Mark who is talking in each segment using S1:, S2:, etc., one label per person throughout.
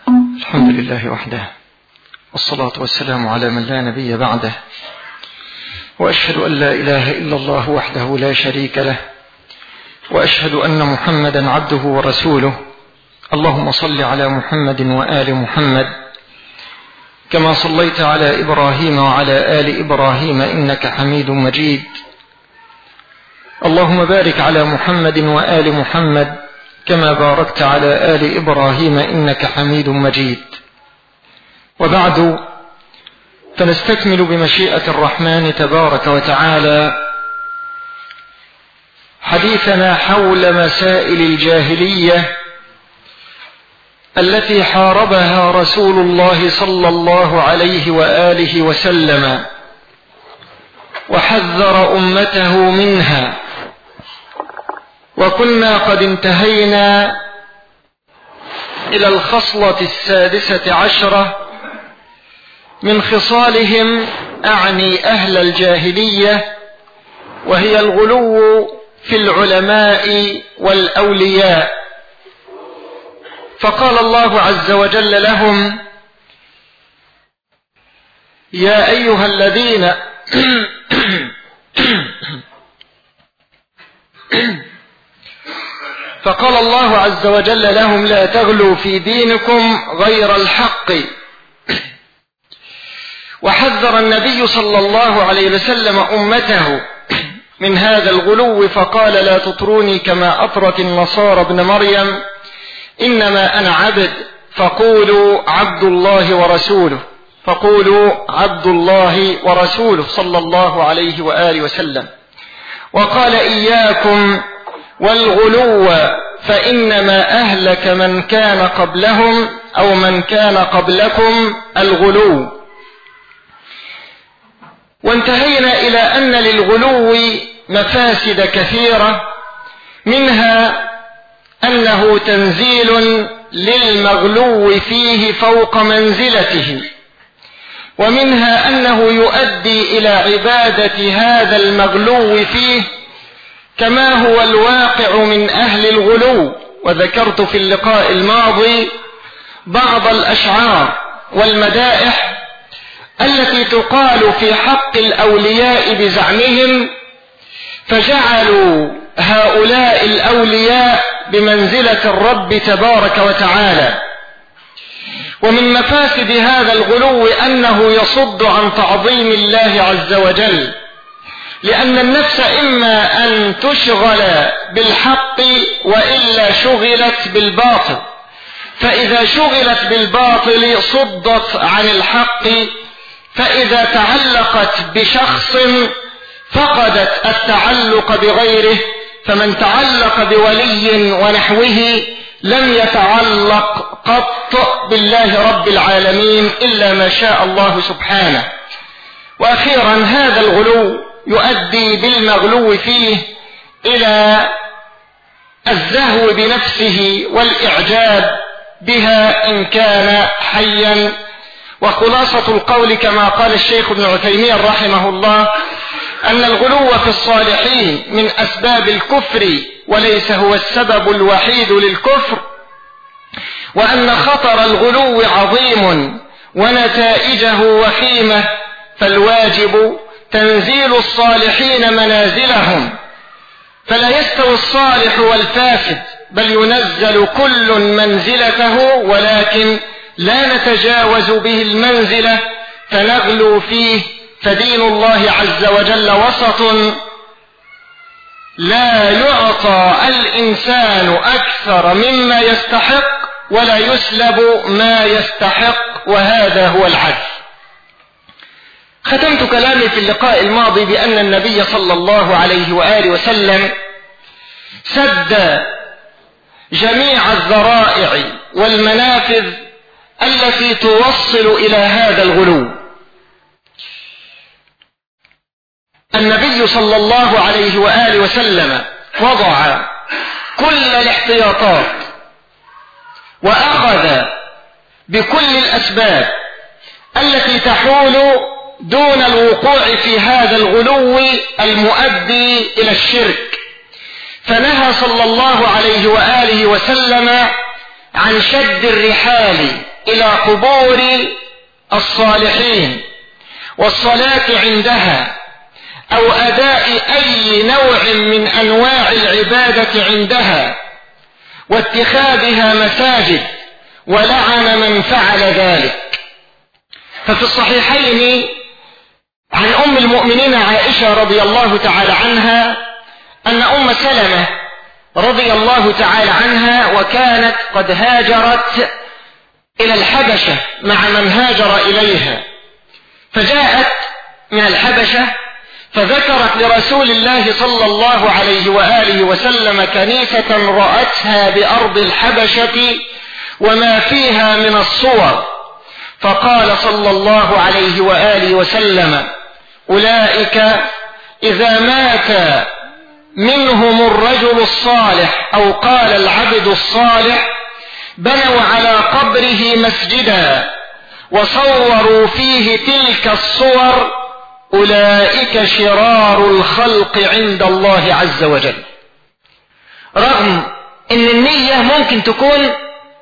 S1: الحمد لله وحده، والصلاة والسلام على من لا نبي بعده، وأشهد أن لا إله إلا الله وحده لا شريك له، وأشهد أن محمدا عبده ورسوله. اللهم صل على محمد وآل محمد كما صليت على إبراهيم وعلى آل إبراهيم إنك حميد مجيد. اللهم بارك على محمد وآل محمد كما باركت على آل إبراهيم إنك حميد مجيد. وبعد، فنستكمل بمشيئة الرحمن تبارك وتعالى حديثنا حول مسائل الجاهلية التي حاربها رسول الله صلى الله عليه وآله وسلم وحذر أمته منها. وكنا قد انتهينا إلى الخصلة 16 من خصالهم، أعني أهل الجاهلية، وهي الغلو في العلماء والأولياء. فقال الله عز وجل لهم: يا أيها الذين فقال الله عز وجل لهم: لا تغلوا في دينكم غير الحق. وحذر النبي صلى الله عليه وسلم أمته من هذا الغلو، فقال: لا تطروني كما أطرت النصارى ابن مريم، إنما أنا عبد فقولوا عبد الله ورسوله، فقولوا عبد الله ورسوله صلى الله عليه وآله وسلم. وقال: إياكم والغلو فإنما أهلك من كان قبلهم أو من كان قبلكم الغلو. وانتهينا إلى أن للغلو مفاسد كثيرة، منها أنه تنزيل للمغلو فيه فوق منزلته، ومنها أنه يؤدي إلى عبادة هذا المغلو فيه كما هو الواقع من أهل الغلو. وذكرت في اللقاء الماضي بعض الأشعار والمدائح التي تقال في حق الأولياء بزعمهم، فجعلوا هؤلاء الأولياء بمنزلة الرب تبارك وتعالى. ومن مفاسد هذا الغلو أنه يصد عن تعظيم الله عز وجل، لأن النفس إما أن تشغل بالحق وإلا شغلت بالباطل، فإذا شغلت بالباطل صدت عن الحق، فإذا تعلقت بشخص فقدت التعلق بغيره، فمن تعلق بولي ونحوه لم يتعلق قط بالله رب العالمين إلا ما شاء الله سبحانه. وأخيرا، هذا الغلو يؤدي بالمغلو فيه إلى الزهو بنفسه والإعجاب بها إن كان حيا. وخلاصة القول كما قال الشيخ ابن عثيمين رحمه الله: أن الغلو في الصالحين من أسباب الكفر وليس هو السبب الوحيد للكفر، وأن خطر الغلو عظيم ونتائجه وخيمة، فالواجب تنزيل الصالحين منازلهم، فلا يستوي الصالح والفاسد، بل ينزل كل منزلته، ولكن لا نتجاوز به المنزلة فنغلو فيه. فدين الله عز وجل وسط، لا يعطى الإنسان أكثر مما يستحق ولا يسلب ما يستحق، وهذا هو العدل. ختمت كلامي في اللقاء الماضي بأن النبي صلى الله عليه وآله وسلم سد جميع الذرائع والمنافذ التي توصل إلى هذا الغلو. النبي صلى الله عليه وآله وسلم وضع كل الاحتياطات وأخذ بكل الأسباب التي تحول دون الوقوع في هذا الغلو المؤدي إلى الشرك. فنهى صلى الله عليه وآله وسلم عن شد الرحال إلى قبور الصالحين والصلاة عندها أو أداء أي نوع من أنواع العبادة عندها واتخاذها مساجد، ولعن من فعل ذلك. ففي الصحيحين عن أم المؤمنين عائشة رضي الله تعالى عنها أن أم سلمة رضي الله تعالى عنها وكانت قد هاجرت إلى الحبشة مع من هاجر إليها، فجاءت من الحبشة فذكرت لرسول الله صلى الله عليه وآله وسلم كنيسة رأتها بأرض الحبشة وما فيها من الصور، فقال صلى الله عليه وآله وسلم: أولئك إذا مات منهم الرجل الصالح أو قال العبد الصالح بنوا على قبره مسجدا وصوروا فيه تلك الصور، أولئك شرار الخلق عند الله عز وجل. رغم أن النية ممكن تكون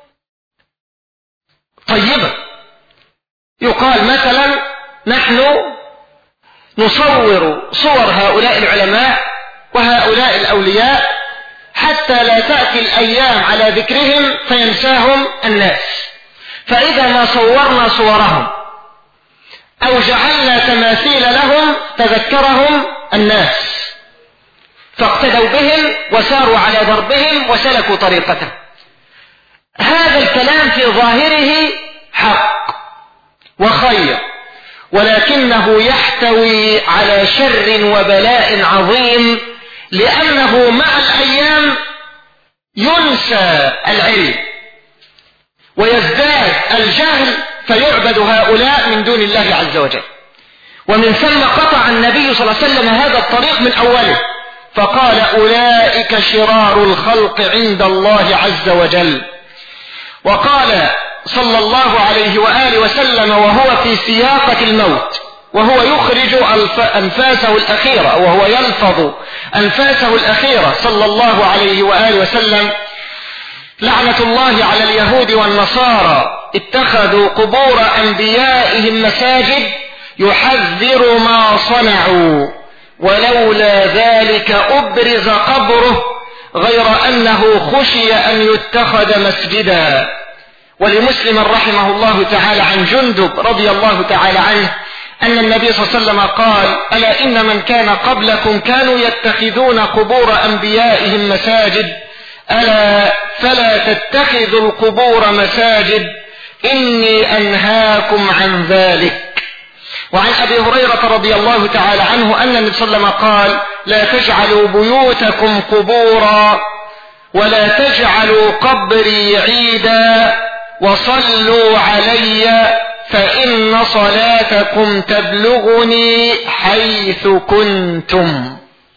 S1: طيبة، يقال مثلا نحن نصور صور هؤلاء العلماء وهؤلاء الأولياء حتى لا تأتي الأيام على ذكرهم فينساهم الناس، فإذا ما صورنا صورهم أو جعلنا تماثيل لهم تذكرهم الناس فاقتدوا بهم وساروا على دربهم وسلكوا طريقتهم. هذا الكلام في ظاهره حق وخير، ولكنه يحتوي على شر وبلاء عظيم، لأنه مع الأيام ينسى العلم ويزداد الجهل فيعبد هؤلاء من دون الله عز وجل. ومن ثم قطع النبي صلى الله عليه وسلم هذا الطريق من أوله فقال: أولئك شرار الخلق عند الله عز وجل. وقال صلى الله عليه وآله وسلم وهو في سياقة الموت وهو يخرج أنفاسه الأخيرة وهو يلفظ أنفاسه الأخيرة صلى الله عليه وآله وسلم: لعنة الله على اليهود والنصارى اتخذوا قبور أنبيائهم مساجد يحذر ما صنعوا ولولا ذلك أبرز قبره غير أنه خشي أن يتخذ مسجدا. ولمسلم رحمه الله تعالى عن جندب رضي الله تعالى عنه أن النبي صلى الله عليه وسلم قال: ألا إن من كان قبلكم كانوا يتخذون قبور أنبيائهم مساجد، ألا فلا تتخذوا القبور مساجد إني أنهاكم عن ذلك. وعن أبي هريرة رضي الله تعالى عنه أن النبي صلى الله عليه وسلم قال: لا تجعلوا بيوتكم قبورا ولا تجعلوا قبري عيدا وصلوا علي فإن صلاتكم تبلغني حيث كنتم.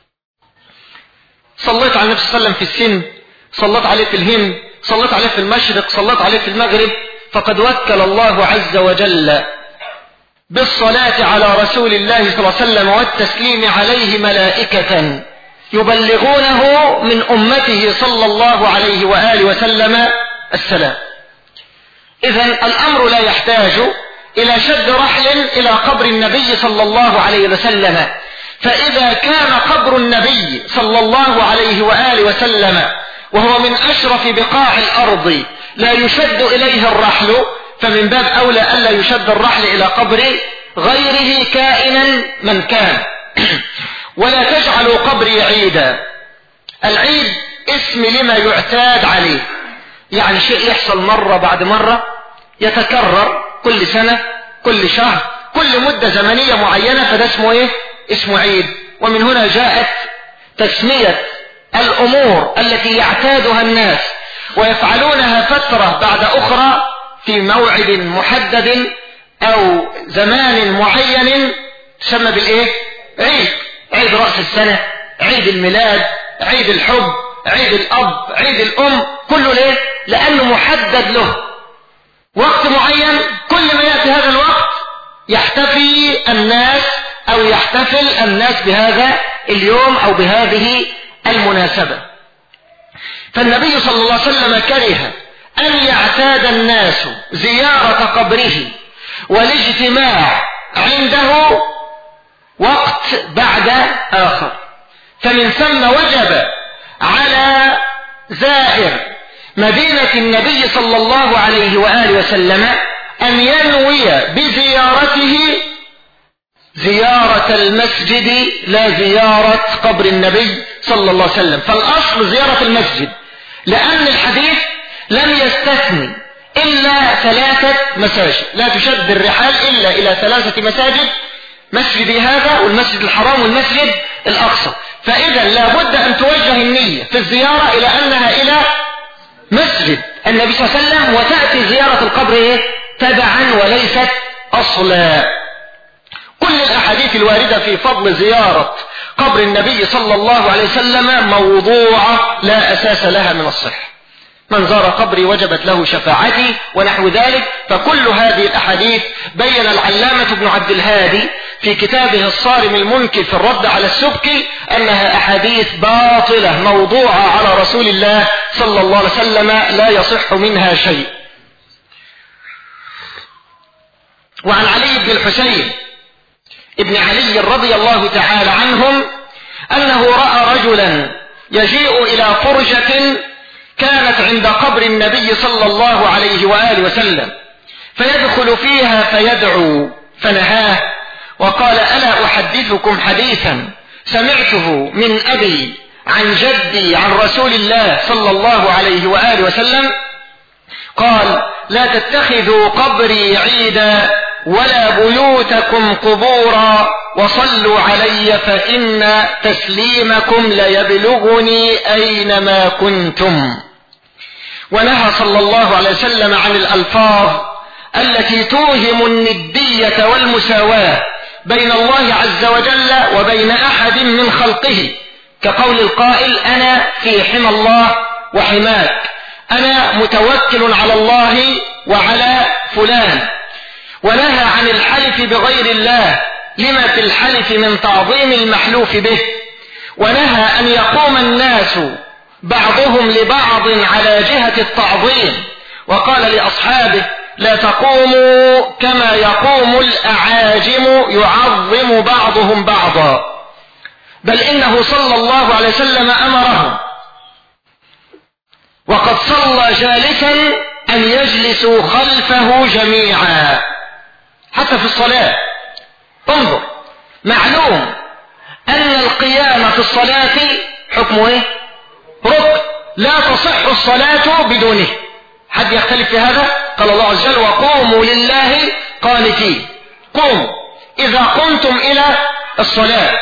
S1: صليت على النبي صلى الله عليه وسلم في السند، صليت عليه في الهند، صليت عليه في المشرق، صليت عليه في المغرب، فقد وكل الله عز وجل بالصلاة على رسول الله صلى الله عليه وسلم والتسليم عليه ملائكة يبلغونه من أمته صلى الله عليه وآله وسلم السلام. إذن الأمر لا يحتاج إلى شد رحل إلى قبر النبي صلى الله عليه وسلم، فإذا كان قبر النبي صلى الله عليه وآله وسلم وهو من أشرف بقاع الأرض لا يشد إليه الرحل، فمن باب أولى ألا يشد الرحل إلى قبر غيره كائنا من كان. ولا تجعلوا قبري عيدا. العيد اسم لما يعتاد عليه، يعني شيء يحصل مرة بعد مرة يتكرر كل سنة كل شهر كل مدة زمنية معينة، فده اسمه ايه؟ اسمه عيد. ومن هنا جاءت تسمية الأمور التي يعتادها الناس ويفعلونها فترة بعد أخرى في موعد محدد أو زمان معين تسمى بالإيه؟ عيد. عيد رأس السنة، عيد الميلاد، عيد الحب، عيد الأب، عيد الأم، كله ليه؟ لأنه محدد له وقت معين، كل ما يأتي هذا الوقت يحتفي الناس أو يحتفل الناس بهذا اليوم أو بهذه المناسبة. فالنبي صلى الله عليه وسلم كره أن يعتاد الناس زيارة قبره والاجتماع عنده وقت بعد آخر، فمن ثم وجب على زائر مدينة النبي صلى الله عليه وآله وسلم أن ينوي بزيارته زيارة المسجد لا زيارة قبر النبي صلى الله عليه وسلم. فالأصل زيارة المسجد، لأن الحديث لم يستثني إلا 3 مساجد، لا تشد الرحال إلا إلى 3 مساجد، مسجد هذا والمسجد الحرام والمسجد الأقصى. فإذا لابد أن توجه النية في الزيارة إلى أنها إلى مسجد النبي صلى الله عليه وسلم، وتأتي زيارة القبر تبعا وليست أصلا. كل الأحاديث الواردة في فضل زيارة قبر النبي صلى الله عليه وسلم موضوعة لا أساس لها من الصحة. من زار قبري وجبت له شفاعتي ونحو ذلك. فكل هذه الأحاديث بين العلامة ابن عبد الهادي في كتابه الصارم المنكر في الرد على السبكي أنها أحاديث باطلة موضوعة على رسول الله صلى الله عليه وسلم لا يصح منها شيء. وعن علي بن الحسين ابن علي رضي الله تعالى عنهم أنه رأى رجلا يجيء إلى فرجة كانت عند قبر النبي صلى الله عليه وآله وسلم، فيدخل فيها فيدعو، فنهاه وقال: ألا أحدثكم حديثا سمعته من أبي عن جدي عن رسول الله صلى الله عليه وآله وسلم قال: لا تتخذوا قبري عيدا ولا بيوتكم قبورا وصلوا علي فإن تسليمكم ليبلغني أينما كنتم. ونهى صلى الله عليه وسلم عن الألفاظ التي توهم الندية والمساواة بين الله عز وجل وبين أحد من خلقه، كقول القائل: أنا في حمى الله وحماك، أنا متوكل على الله وعلى فلان. ونهى عن الحلف بغير الله لما في الحلف من تعظيم المحلوف به. ونهى أن يقوم الناس بعضهم لبعض على جهة التعظيم، وقال لأصحابه: لا تقوموا كما يقوم الأعاجم يعظم بعضهم بعضا، بل إنه صلى الله عليه وسلم أمرهم وقد صلى جالسا أن يجلسوا خلفه جميعا حتى في الصلاة. انظر، معلوم أن القيام في الصلاة حكمه ايه؟ ركن، لا تصح الصلاة بدونه. حد يختلف في هذا؟ قال الله عز وجل: وقوموا لله قانتين. قوموا إذا قمتم إلى الصلاة،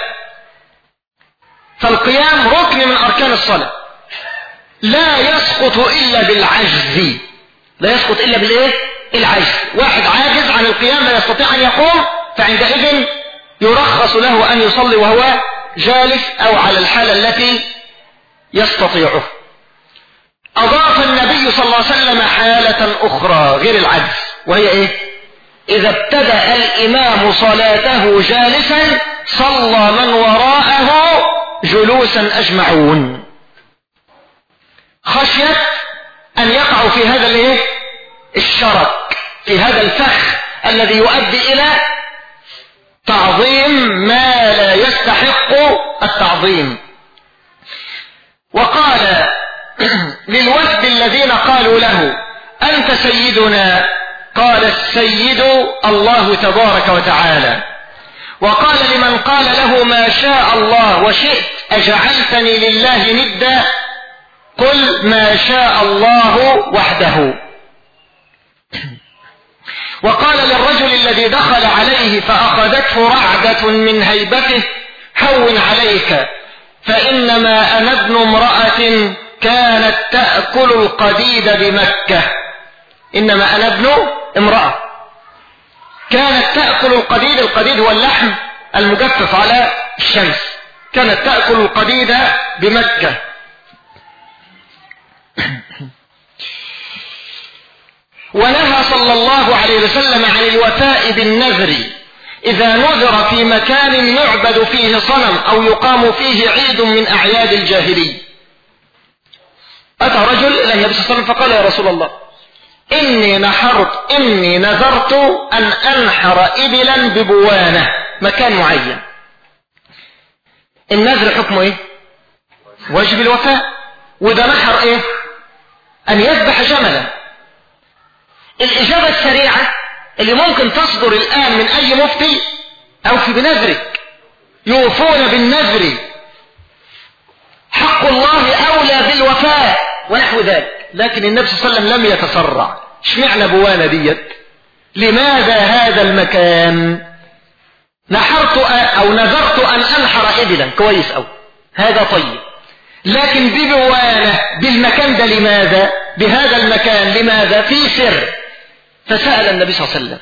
S1: فالقيام ركن من أركان الصلاة، لا يسقط إلا بالعجز. لا يسقط إلا بالإيه؟ العجز. واحد عاجز عن القيام لا يستطيع أن يقوم، فعندئذ يرخص له أن يصلي وهو جالس أو على الحالة التي يستطيعه. أضاف النبي صلى الله عليه وسلم حالة أخرى غير العجز، وهي إيه؟ إذا ابتدأ الإمام صلاته جالسا صلى من وراءه جلوسا أجمعون، خشية أن يقعوا في هذا الإيه؟ الشرك، في هذا الفخ الذي يؤدي إلى تعظيم ما لا يستحق التعظيم. وقال للوفد الذين قالوا له: أنت سيدنا؟ قال: السيد الله تبارك وتعالى. وقال لمن قال له: ما شاء الله وشئت أجعلتني لله ندا؟ قل: ما شاء الله وحده. وقال للرجل الذي دخل عليه فأخذته رعدة من هيبته: هون عليك، فإنما أنا ابن امرأة كانت تأكل القديد بمكة. إنما أنا ابن امرأة كانت تأكل القديد. القديد هو اللحم المجفف على الشمس. كانت تأكل القديد بمكة. ونهى صلى الله عليه وسلم عن الوفاء بالنذر إذا نذر في مكان يعبد فيه صنم أو يقام فيه عيد من أعياد الجاهلية. أتى رجل إلى النبي صلى الله عليه وسلم فقال يا رسول الله إني نذرت أن أنحر إبلا ببوانة مكان معين. النذر حكمه إيه؟ واجب الوفاء. وده نحر إيه؟ أن يذبح جملا. الإجابة السريعة اللي ممكن تصدر الآن من أي مفتي: أوفي بنذرك، يوفون بالنذر، حق الله أولى بالوفاء ونحو ذلك. لكن النبي صلى الله عليه وسلم لم يتسرع. اشمعنى بوانة ديت؟ لماذا هذا المكان؟ نحرت أو نذرت أن أنحر إبلا، كويس أوي، هذا طيب، لكن ببوانة بالمكان ده لماذا؟ بهذا المكان لماذا؟ في سر. فسأل النبي صلى الله عليه وسلم: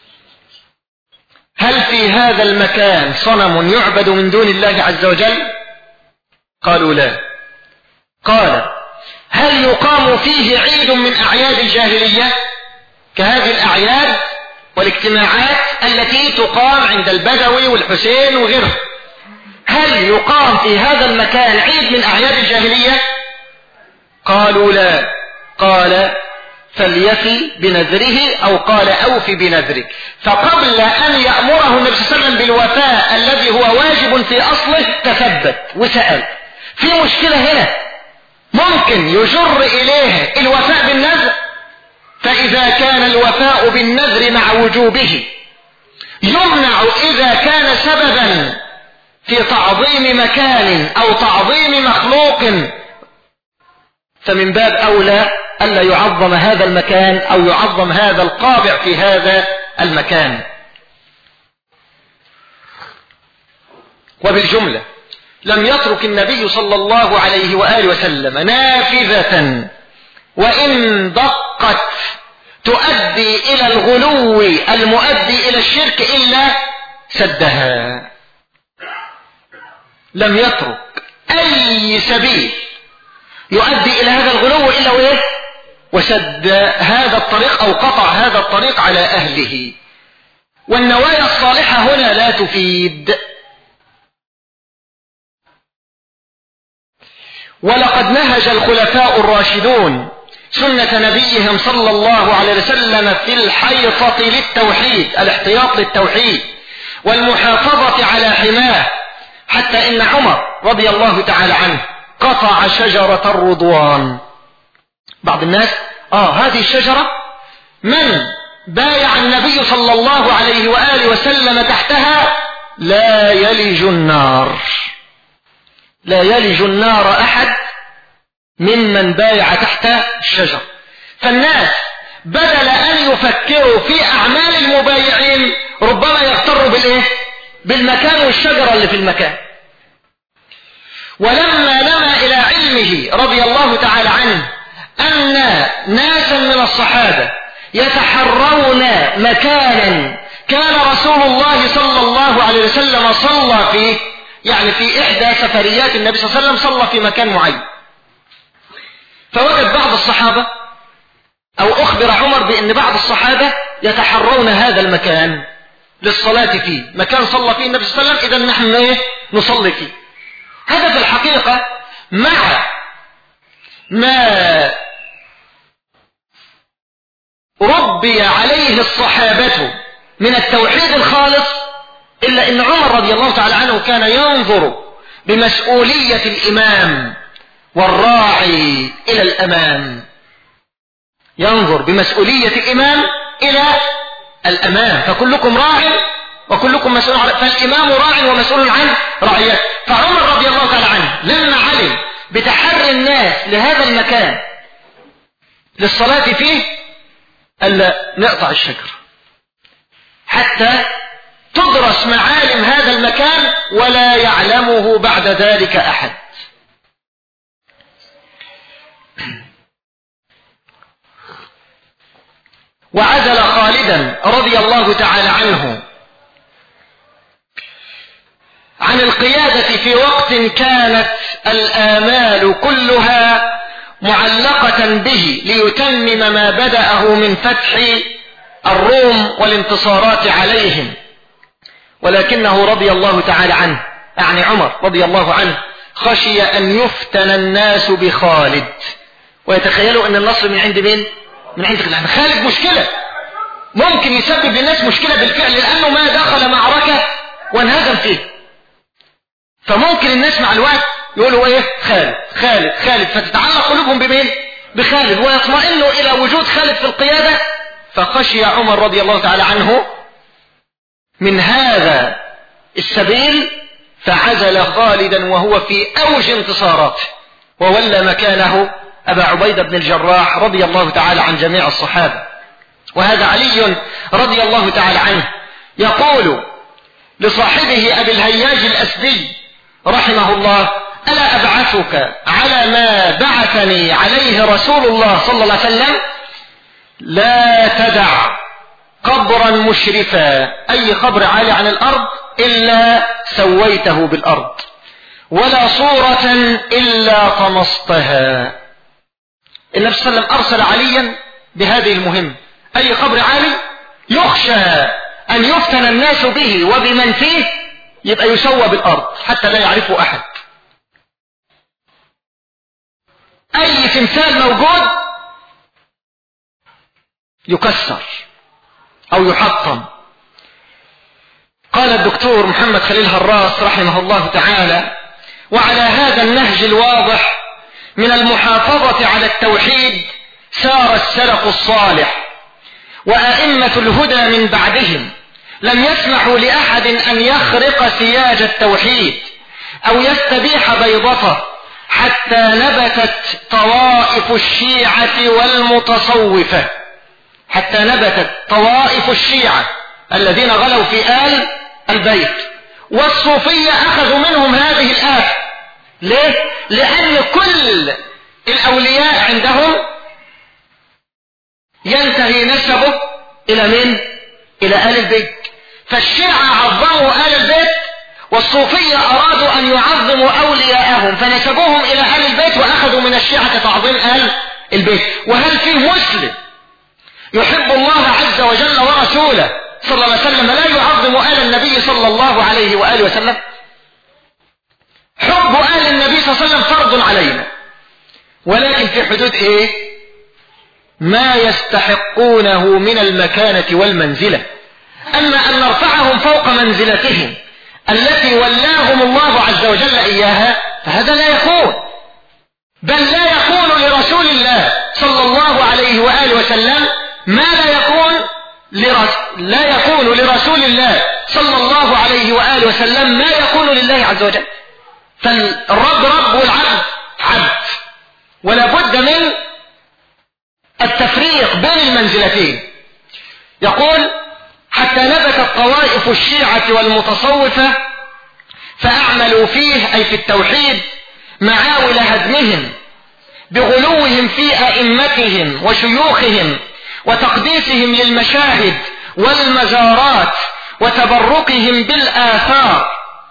S1: هل في هذا المكان صنم يعبد من دون الله عز وجل؟ قالوا لا. قال: هل يقام فيه عيد من أعياد الجاهلية كهذه الأعياد والاجتماعات التي تقام عند البدوي والحسين وغيره؟ هل يقام في هذا المكان عيد من أعياد الجاهلية؟ قالوا لا. قال: فليفي بنذره، أو قال: أوفي بنذرك. فقبل أن يأمره النبي صلى الله عليه وسلم بالوفاء الذي هو واجب في أصله تثبت وسأل: في مشكلة هنا ممكن يجر إليه الوفاء بالنذر؟ فإذا كان الوفاء بالنذر مع وجوبه يمنع إذا كان سببا في تعظيم مكان أو تعظيم مخلوق، فمن باب أولى ألا يعظم هذا المكان أو يعظم هذا القابع في هذا المكان. وبالجملة لم يترك النبي صلى الله عليه وآله وسلم نافذة وإن دقت تؤدي إلى الغلو المؤدي إلى الشرك إلا سدها. لم يترك أي سبيل يؤدي إلى هذا الغلو إلا وإيه؟ وسد هذا الطريق أو قطع هذا الطريق على أهله. والنوايا الصالحة هنا لا تفيد. ولقد نهج الخلفاء الراشدون سنة نبيهم صلى الله عليه وسلم في الحيطة للتوحيد، الاحتياط للتوحيد والمحافظة على حماه، حتى إن عمر رضي الله تعالى عنه قطع شجرة الرضوان. بعض الناس هذه الشجرة من بايع النبي صلى الله عليه وآله وسلم تحتها لا يلج النار. لا يلج النار أحد ممن بايع تحت الشجر. فالناس بدل أن يفكروا في أعمال المبايعين ربما يغتروا بالإيه؟ بالمكان والشجرة اللي في المكان. ولما نما إلى علمه رضي الله تعالى عنه أن ناسا من الصحابة يتحرون مكانا كان رسول الله صلى الله عليه وسلم صلى فيه، يعني في إحدى سفريات النبي صلى الله عليه وسلم صلى في مكان معين، فوجد بعض الصحابة أو أخبر عمر بأن بعض الصحابة يتحرون هذا المكان للصلاة فيه، مكان صلى فيه النبي صلى الله عليه وسلم، إذا نحن نصلي فيه. هذا في الحقيقة مع ما ربي عليه الصحابة من التوحيد الخالص، إلا أن عمر رضي الله تعالى عنه كان ينظر بمسؤولية الإمام والراعي إلى الأمام، ينظر بمسؤولية الإمام إلى الأمام، فكلكم راع وكلكم مسؤول عن، فالإمام راع ومسؤول عن رعيته. فعمر رضي الله تعالى عنه لما علم بتحري الناس لهذا المكان للصلاة فيه ألا نقطع الشجر حتى تدرس معالم هذا المكان ولا يعلمه بعد ذلك أحد. وعزل خالدا رضي الله تعالى عنه عن القيادة في وقت كانت الآمال كلها معلقة به ليتمم ما بدأه من فتح الروم والانتصارات عليهم، ولكنه رضي الله تعالى عنه، يعني عمر رضي الله عنه، خشي أن يفتن الناس بخالد ويتخيلوا ان النصر من عند مين؟ من عند الله. خالد مشكلة، ممكن يسبب للناس مشكلة بالفعل، لانه ما دخل معركة وانهزم فيه. فممكن الناس مع الوقت يقولوا ايه؟ خالد خالد خالد، فتتعلق قلوبهم بمين؟ بخالد، ويطمئنوا الى وجود خالد في القيادة. فخشي عمر رضي الله تعالى عنه من هذا السبيل، فعزل خالدا وهو في اوج انتصاراته، وولى مكانه ابا عبيدة بن الجراح رضي الله تعالى عن جميع الصحابة. وهذا علي رضي الله تعالى عنه يقول لصاحبه ابي الهياج الاسدي رحمه الله: ألا أبعثك على ما بعثني عليه رسول الله صلى الله عليه وسلم؟ لا تدع قبرا مشرفا، أي قبر عالي عن الأرض، إلا سويته بالأرض، ولا صورة إلا طمستها. النبي صلى الله عليه وسلم أرسل عليا بهذه المهمة، أي قبر عالي يخشى أن يفتن الناس به وبمن فيه، يبقى يسوى بالأرض حتى لا يعرفه أحد. أي تمثال موجود يكسر أو يحطم. قال الدكتور محمد خليل هراس رحمه الله تعالى: وعلى هذا النهج الواضح من المحافظة على التوحيد سار السلف الصالح وأئمة الهدى من بعدهم، لم يسمحوا لأحد أن يخرق سياج التوحيد أو يستبيح بيضته، حتى نبتت طوائف الشيعة والمتصوفة، حتى نبتت طوائف الشيعة الذين غلوا في آل البيت، والصوفية أخذوا منهم هذه الآية. ليه؟ لأن كل الأولياء عندهم ينتهي نسبه إلى من؟ إلى آل البيت. فالشيعة عظموا آل البيت، والصوفية أرادوا أن يعظموا أولياءهم فنسبوهم إلى آل البيت، وأخذوا من الشيعة تعظيم آل البيت. وهل في مسلم يحب الله عز وجل ورسوله صلى الله عليه وسلم لا يعظم آل النبي صلى الله عليه وآله وسلم؟ حب آل النبي صلى الله عليه وسلم فرض علينا، ولكن في حدود ايه؟ ما يستحقونه من المكانة والمنزلة. أما أن نرفعهم فوق منزلتهم التي ولاهم الله عز وجل إياها فهذا لا يكون، بل لا يكون لرسول الله صلى الله عليه وآله وسلم ما لا يكون لرسول الله صلى الله عليه وآله وسلم ما يكون لله عز وجل. فالرب رب والعبد عبد، ولا بد من التفريق بين المنزلتين. يقول: حتى نبتت طوائف الشيعة والمتصوفة فأعملوا فيه، أي في التوحيد، معاول هدمهم بغلوهم في أئمتهم وشيوخهم، وتقديسهم للمشاهد والمزارات، وتبركهم بالآثار،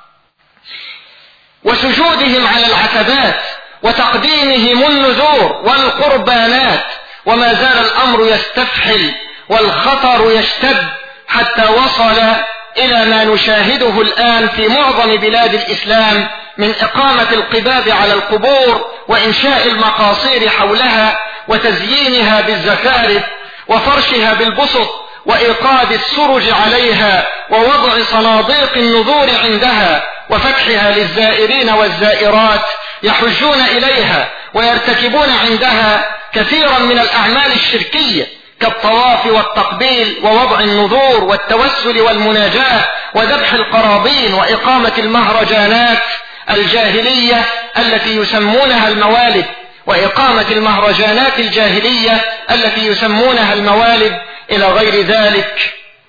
S1: وسجودهم على العتبات، وتقديمهم النذور والقربانات. وما زال الأمر يستفحل والخطر يشتد، حتى وصل إلى ما نشاهده الآن في معظم بلاد الإسلام من إقامة القباب على القبور، وإنشاء المقاصير حولها، وتزيينها بالزخارف، وفرشها بالبسط، وإيقاد السرج عليها، ووضع صناديق النذور عندها، وفتحها للزائرين والزائرات يحجون إليها ويرتكبون عندها كثيرا من الأعمال الشركية كالطواف والتقبيل ووضع النذور والتوسل والمناجاة وذبح القرابين، وإقامة المهرجانات الجاهلية التي يسمونها الموالد، وإقامة المهرجانات الجاهلية التي يسمونها الموالد، إلى غير ذلك.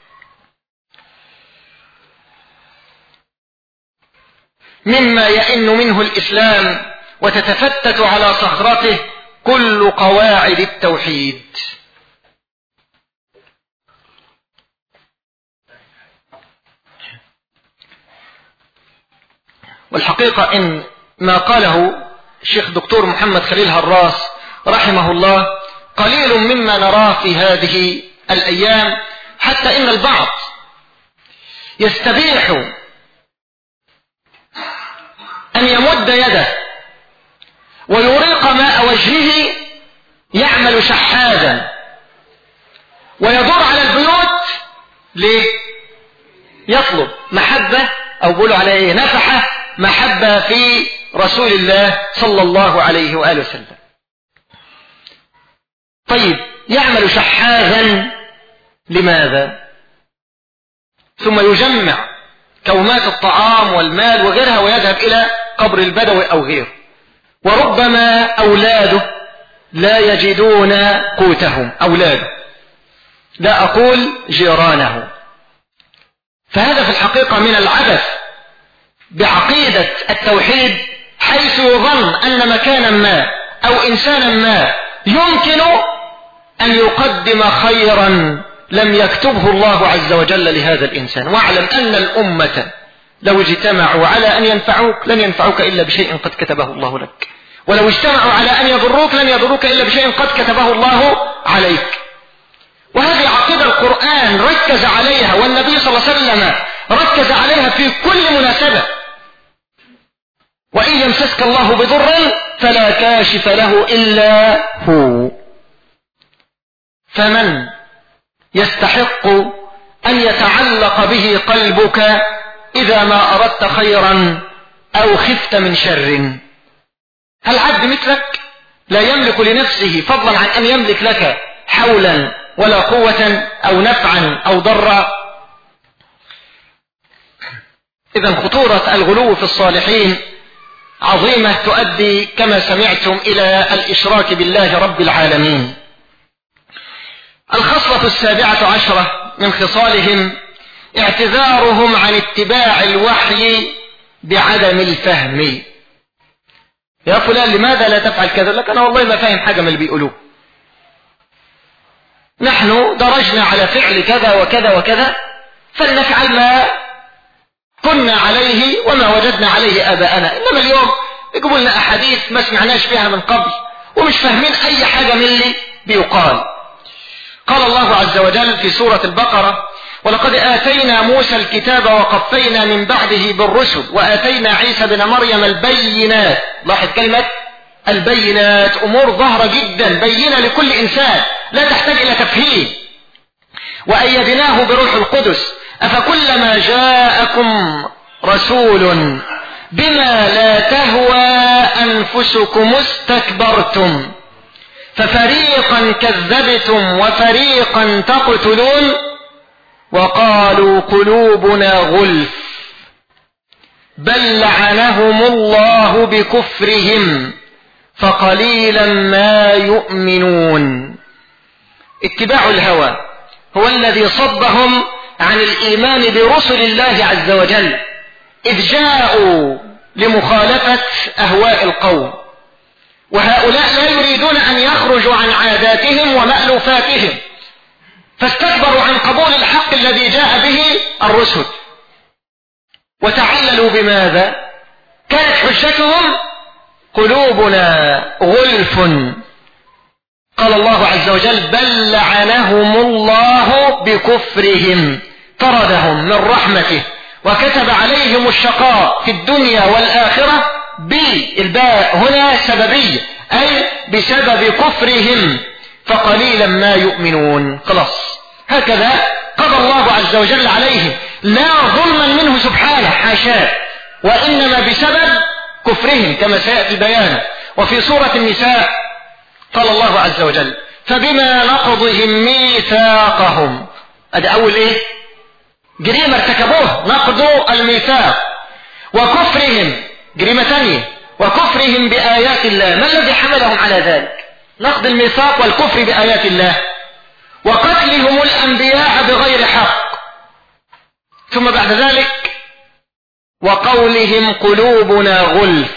S1: مما يئن منه الإسلام وتتفتت على صخرته كل قواعد التوحيد. والحقيقة إن ما قاله الشيخ دكتور محمد خليل هراس رحمه الله قليل مما نراه في هذه الأيام، حتى إن البعض يستبيح أن يمد يده ويريق ماء وجهه يعمل شحاذا ويدور على البيوت ليه؟ يطلب محبة، أو بيقولوا عليه ايه، نفحة محبة في رسول الله صلى الله عليه وآله وسلم. طيب يعمل شحاذا لماذا؟ ثم يجمع كومات الطعام والمال وغيرها ويذهب إلى قبر البدوي أو غيره، وربما أولاده لا يجدون قوتهم، أولاده لا أقول جيرانه. فهذا في الحقيقة من العبث بعقيدة التوحيد، حيث يظن أن مكانا ما أو إنسانا ما يمكن أن يقدم خيرا لم يكتبه الله عز وجل لهذا الإنسان. واعلم أن الأمة لو اجتمعوا على أن ينفعوك لن ينفعوك إلا بشيء قد كتبه الله لك، ولو اجتمعوا على أن يضروك لن يضروك إلا بشيء قد كتبه الله عليك. وهذه عقيدة القرآن ركز عليها، والنبي صلى الله عليه وسلم ركز عليها في كل مناسبة. وإن يمسسك الله بضر فلا كاشف له إلا هو. فمن يستحق أن يتعلق به قلبك إذا ما أردت خيرا أو خفت من شر؟ هل عبد مثلك لا يملك لنفسه فضلا عن أن يملك لك حولا ولا قوة أو نفعا أو ضرا؟ إذن خطورة الغلو في الصالحين عظيمة، تؤدي كما سمعتم إلى الإشراك بالله رب العالمين. الخصلة 17 من خصالهم اعتذارهم عن اتباع الوحي بعدم الفهم. يا فلان لماذا لا تفعل كذا؟ لك أنا والله ما فاهم حاجة من اللي بيقولوه، نحن درجنا على فعل كذا وكذا وكذا فلنفعل ما كنا عليه وما وجدنا عليه آباءنا. إنما اليوم يقولوا لنا أحاديث ما سمعناش بها من قبل ومش فاهمين أي حاجة من اللي بيقال. قال الله عز وجل في سورة البقرة: ولقد آتينا موسى الكتاب وقفينا من بعده بالرسل وآتينا عيسى بن مريم البينات. لاحظ كلمة البينات، أمور ظاهرة جدا بينة لكل إنسان لا تحتاج إلى تفهيم. وأيدناه بروح القدس أفكلما جاءكم رسول بما لا تهوى أنفسكم استكبرتم ففريقا كذبتم وفريقا تقتلون وقالوا قلوبنا غلف بل لعنهم الله بكفرهم فقليلا ما يؤمنون. اتباع الهوى هو الذي صدهم عن الإيمان برسل الله عز وجل، إذ جاءوا لمخالفة أهواء القوم، وهؤلاء لا يريدون أن يخرجوا عن عاداتهم ومألوفاتهم، فاستكبروا عن قبول الحق الذي جاء به الرسل. وتعللوا بماذا؟ كانت حجتهم قلوبنا غلف. قال الله عز وجل: بل لعنهم الله بكفرهم، طردهم من رحمته وكتب عليهم الشقاء في الدنيا والآخرة بالباء هنا سببية، أي بسبب كفرهم فقليلا ما يؤمنون. خلاص هكذا قضى الله عز وجل عليهم، لا ظلما منه سبحانه حاشاه، وإنما بسبب كفرهم كما سيأتي بيانه. وفي سورة النساء قال الله عز وجل: فبما نقضهم ميثاقهم. ادي اول ايه؟ جريمة ارتكبوه، نقضوا الميثاق. وكفرهم، جريمة ثانية، وكفرهم بآيات الله. ما الذي حملهم على ذلك؟ نقض الميثاق والكفر بآيات الله، وقتلهم الأنبياء بغير حق، ثم بعد ذلك وقولهم قلوبنا غلف.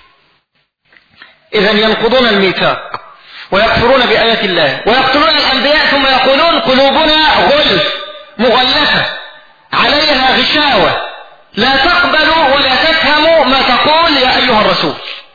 S1: إذن ينقضون الميثاق ويكفرون بآيات الله ويقتلون الأنبياء، ثم يقولون قلوبنا غلف، مغلفة عليها غشاوة، لا تقبل ولا تفهم ما تقول يا أيها الرسول.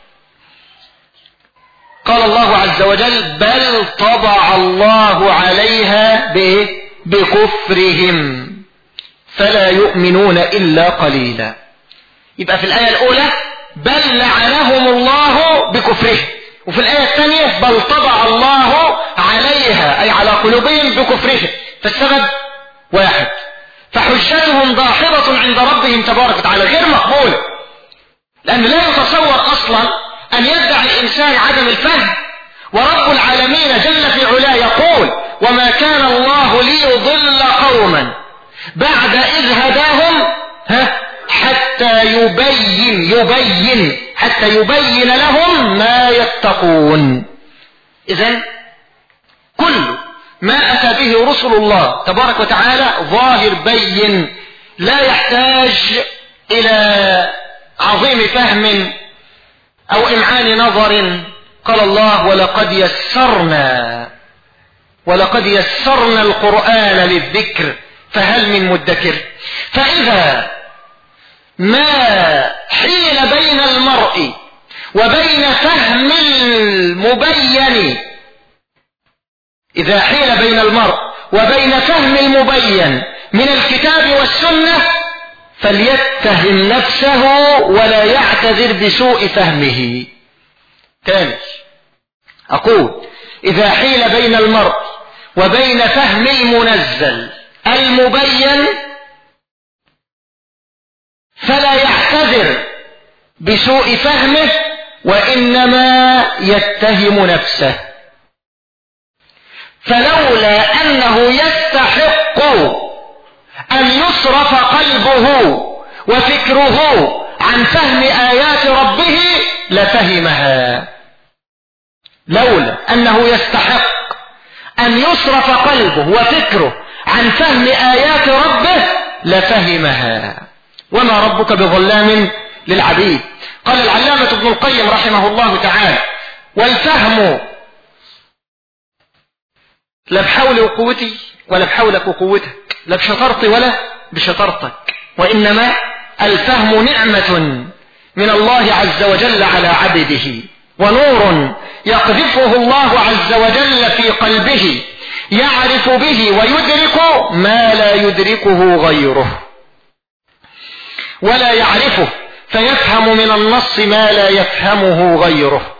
S1: قال الله عز وجل: بل طبع الله عليها بكفرهم فلا يؤمنون إلا قليلا. يبقى في الآية الأولى بل لعنهم الله بكفرهم، وفي الآية الثانية بل طبع الله عليها أي على قلوبهم بكفرهم، فالسبب واحد. فحجتهم داحضة عند ربهم تبارك وتعالى غير مقبولة، لأن لا يتصور أصلا أن يدعي الإنسان عدم الفهم، ورب العالمين جل في علاه يقول وما كان الله ليضل قوما بعد إذ هداهم حتى يبين لهم ما يتقون. إذن كل ما أتى به رسل الله تبارك وتعالى ظاهر بين، لا يحتاج إلى عظيم فهم أو إمعان نظر. قال الله ولقد يسرنا القرآن للذكر فهل من مدكر. فإذا ما حيل بين المرء وبين فهم المبين، إذا حيل بين المرء وبين فهم المبين من الكتاب والسنة فليتهم نفسه ولا يعتذر بسوء فهمه. تاني أقول إذا حيل بين المرء وبين فهم المنزل المبين فلا يعتذر بسوء فهمه، وإنما يتهم نفسه. فلولا أنه يستحق أن يصرف قلبه وفكره عن فهم آيات ربه لفهمها. لولا أنه يستحق أن يصرف قلبه وفكره عن فهم آيات ربه لفهمها، وما ربك بظلام للعبيد. قال العلامة ابن القيم رحمه الله تعالى والفهم لا بحولي وقوتي ولا بحولك وقوتك، لا بشطرتي ولا بشطرتك، وإنما الفهم نعمة من الله عز وجل على عبده، ونور يقذفه الله عز وجل في قلبه يعرف به ويدرك ما لا يدركه غيره ولا يعرفه، فيفهم من النص ما لا يفهمه غيره.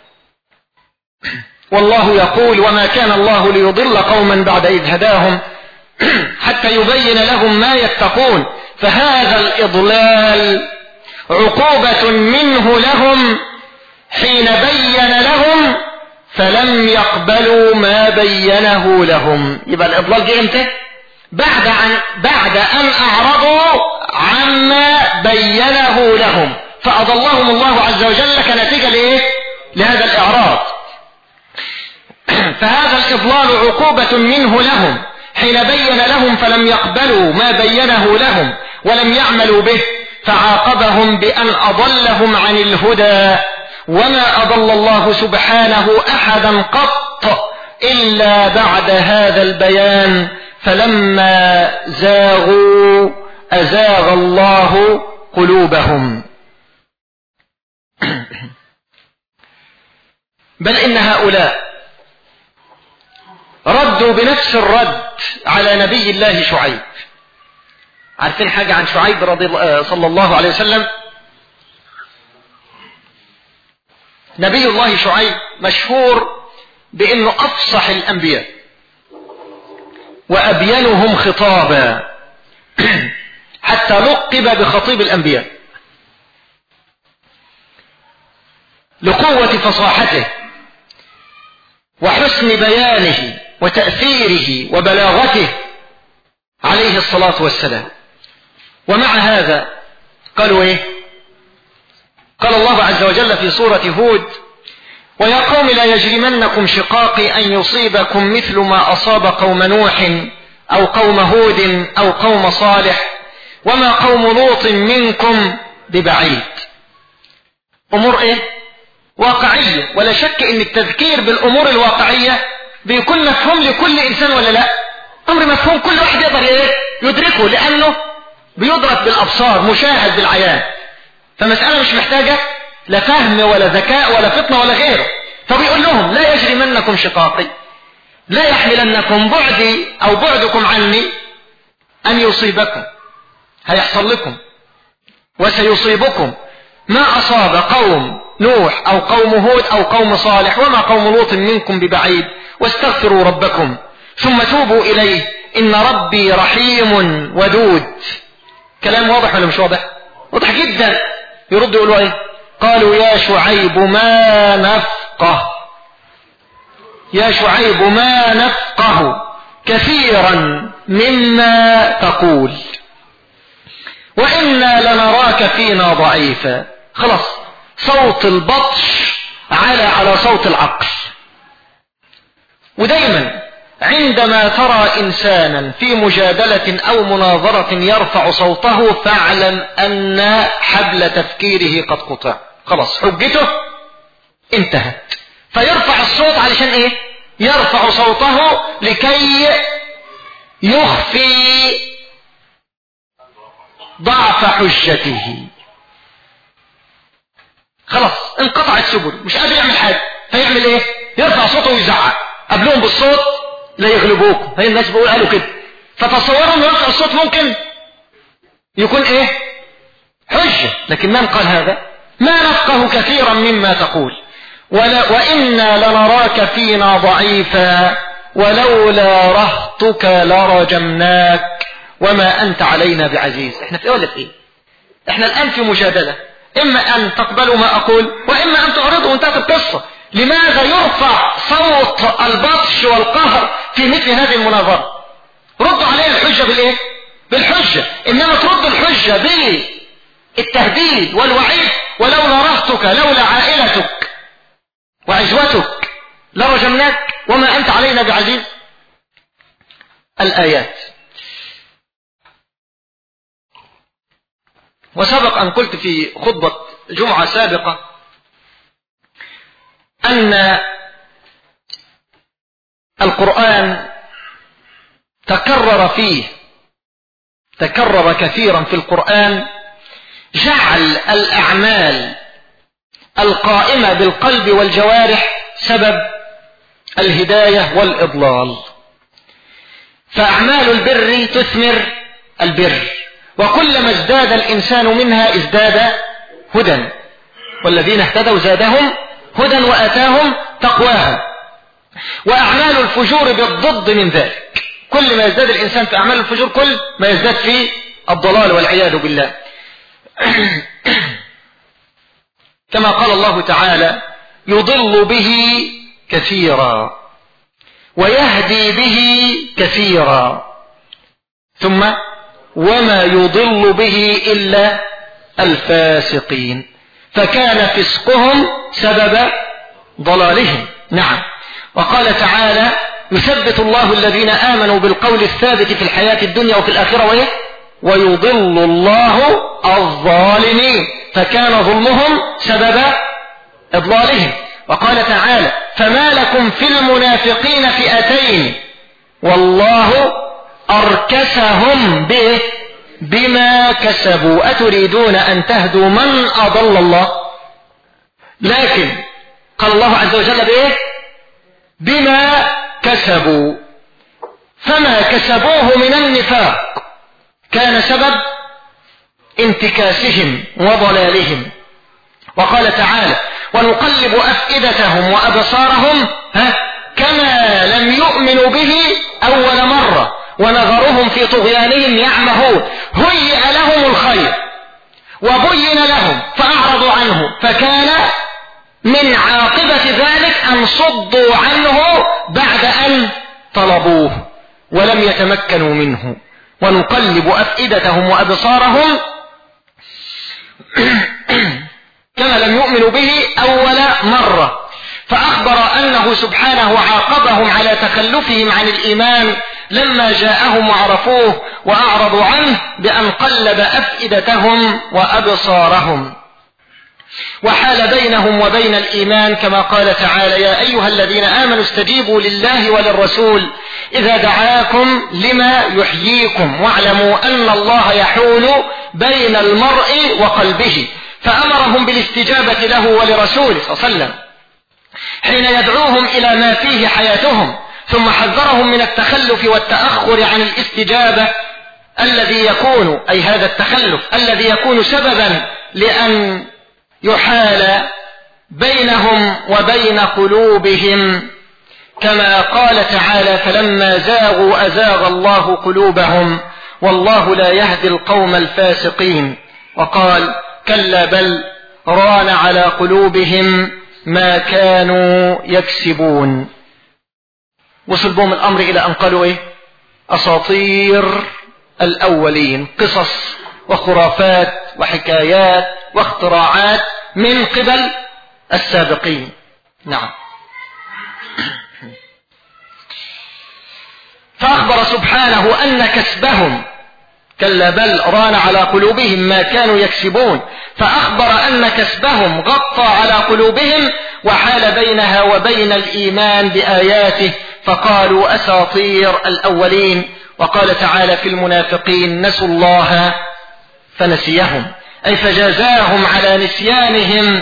S1: والله يقول وما كان الله ليضل قوما بعد إذ هداهم حتى يبين لهم ما يتقون. فهذا الإضلال عقوبة منه لهم حين بين لهم فلم يقبلوا ما بينه لهم. يبقى الإضلال جه امتى؟ بعد أن أعرضوا عما بينه لهم، فأضلهم الله عز وجل كنتيجة لهذا الإعراض. فهذا الإضلال عقوبة منه لهم حين بين لهم فلم يقبلوا ما بينه لهم ولم يعملوا به، فعاقبهم بأن أضلهم عن الهدى. وما أضل الله سبحانه أحدا قط إلا بعد هذا البيان، فلما زاغوا أزاغ الله قلوبهم. بل إن هؤلاء ردوا بنفس الرد على نبي الله شعيب. عارفين حاجة عن شعيب صلى الله عليه وسلم؟ نبي الله شعيب مشهور بأنه أفصح الأنبياء وأبينهم خطابا حتى لقب بخطيب الأنبياء لقوة فصاحته وحسن بيانه وتأثيره وبلاغته عليه الصلاة والسلام. ومع هذا قالوا ايه؟ قال الله عز وجل في سورة هود ويا قوم لا يجرمنكم شقاقي أن يصيبكم مثل ما أصاب قوم نوح أو قوم هود أو قوم صالح وما قوم لوط منكم ببعيد. أمور ايه؟ واقعية، ولا شك ان التذكير بالأمور الواقعية بيكون مفهوم لكل إنسان ولا لا؟ أمر مفهوم كل واحد يقدر يدركه لأنه بيدرك بالأبصار، مشاهد بالعيان. فمسألة مش محتاجة لا فهم ولا ذكاء ولا فطنة ولا غيره. فبيقول لهم لا يجرمنكم شقاقي، لا يحملنكم بعدي أو بعدكم عني أن يصيبكم، هيحصل لكم وسيصيبكم ما أصاب قوم نوح أو قوم هود أو قوم صالح، وما قوم لوط منكم ببعيد، واستغفروا ربكم ثم توبوا إليه إن ربي رحيم ودود. كلام واضح ولا مش واضح؟ واضح جدا. يرد يقولوا ايه؟ قالوا يا شعيب ما نفقه، يا شعيب ما نفقه كثيرا مما تقول وإنا لنراك فينا ضعيفا. خلاص، صوت البطش على صوت العقل. ودايما عندما ترى إنسانا في مجادلة أو مناظرة يرفع صوته فاعلم أن حبل تفكيره قد قطع، خلاص حجته انتهت. فيرفع الصوت علشان ايه؟ يرفع صوته لكي يخفي ضعف حجته. خلاص انقطعت سبل، مش قادر يعمل حاجة، فيعمل ايه؟ يرفع صوته ويزعق. قبلهم بالصوت لا يغلبوكم، هي الناس بيقولوا قالوا كده. فتصوروا ان يرفع الصوت ممكن يكون ايه؟ حجة. لكن من قال هذا؟ ما نفقه كثيرا مما تقول وإنا لنراك فينا ضعيفا ولولا رهطك لرجمناك وما أنت علينا بعزيز. احنا في ولا في ايه؟ احنا الآن في مجادلة، إما أن تقبلوا ما أقول وإما أن تعرضوا وانتهت القصة. لماذا يرفع صوت البطش والقهر في مثل هذه المناظرة؟ ردوا عليها الحجة بالإيه؟ بالحجة. إنما ترد الحجة بالتهديد والوعيد ولولا رهطك، لولا عائلتك وعزوتك لرجمناك وما أنت علينا بعزيز. الآيات. وسبق أن قلت في خطبة جمعة سابقة أن القرآن تكرر كثيرا في القرآن جعل الأعمال القائمة بالقلب والجوارح سبب الهداية والإضلال. فأعمال البر تثمر البر، وكلما ازداد الإنسان منها ازداد هدى، والذين اهتدوا زادهم هدى وآتاهم تقواها. وأعمال الفجور بالضد من ذلك، كل ما يزداد الإنسان في أعمال الفجور كل ما يزداد في الضلال والعياذ بالله. كما قال الله تعالى يضل به كثيرا ويهدي به كثيرا، ثم وما يضل به إلا الفاسقين، فكان فسقهم سبب ضلالهم. نعم. وقال تعالى يثبت الله الذين آمنوا بالقول الثابت في الحياة الدنيا وفي الآخرة ويضل الله الظالمين، فكان ظلمهم سبب إضلالهم. وقال تعالى فما لكم في المنافقين فئتين والله أركسهم بما كسبوا أتريدون أن تهدوا من أضل الله. لكن قال الله عز وجل بما كسبوا، فما كسبوه من النفاق كان سبب انتكاسهم وضلالهم. وقال تعالى ونقلب أفئدتهم وأبصارهم كما لم يؤمنوا به أول مرة ونظرهم في طغيانهم يعمهون، هيئ لهم الخير وبين لهم فأعرضوا عنه، فكان من عاقبة ذلك أن صدوا عنه بعد أن طلبوه ولم يتمكنوا منه. ونقلب أفئدتهم وأبصارهم كما لم يؤمنوا به أول مرة، فأخبر أنه سبحانه عاقبهم على تخلفهم عن الإيمان لما جاءهم وعرفوه وأعرضوا عنه بأن قلب أفئدتهم وأبصارهم وحال بينهم وبين الإيمان، كما قال تعالى يا أيها الذين آمنوا استجيبوا لله وللرسول إذا دعاكم لما يحييكم واعلموا أن الله يحول بين المرء وقلبه، فأمرهم بالاستجابة له ولرسوله صلى الله عليه وسلم حين يدعوهم إلى ما فيه حياتهم، ثم حذرهم من التخلف والتأخر عن الاستجابة الذي يكون هذا التخلف الذي يكون سببا لأن يحال بينهم وبين قلوبهم، كما قال تعالى: فلما زاغوا أزاغ الله قلوبهم والله لا يهدي القوم الفاسقين. وقال: كلا بل ران على قلوبهم ما كانوا يكسبون. وصل بهم الأمر إلى أن قالوا إيه؟ أساطير الأولين، قصص وخرافات وحكايات واختراعات من قبل السابقين. نعم. فأخبر سبحانه أن كسبهم، كلا بل ران على قلوبهم ما كانوا يكسبون، فأخبر أن كسبهم غطى على قلوبهم وحال بينها وبين الإيمان بآياته، فقالوا أساطير الأولين. وقال تعالى في المنافقين: نسوا الله فنسيهم، أي فجازاهم على نسيانهم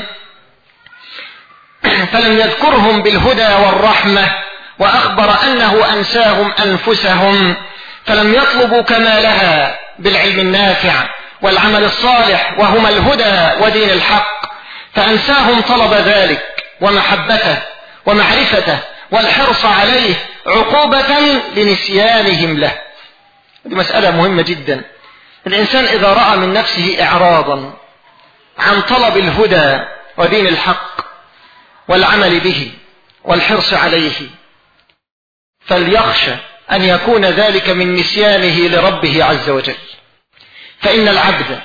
S1: فلم يذكرهم بالهدى والرحمة، وأخبر أنه أنساهم أنفسهم، فلم يطلبوا كمالها بالعلم النافع والعمل الصالح وهما الهدى ودين الحق، فأنساهم طلب ذلك ومحبته ومعرفته والحرص عليه عقوبة لنسيانهم له. دي مسألة مهمة جدا. الإنسان إذا رأى من نفسه إعراضا عن طلب الهدى ودين الحق والعمل به والحرص عليه، فليخشى أن يكون ذلك من نسيانه لربه عز وجل. فإن العبد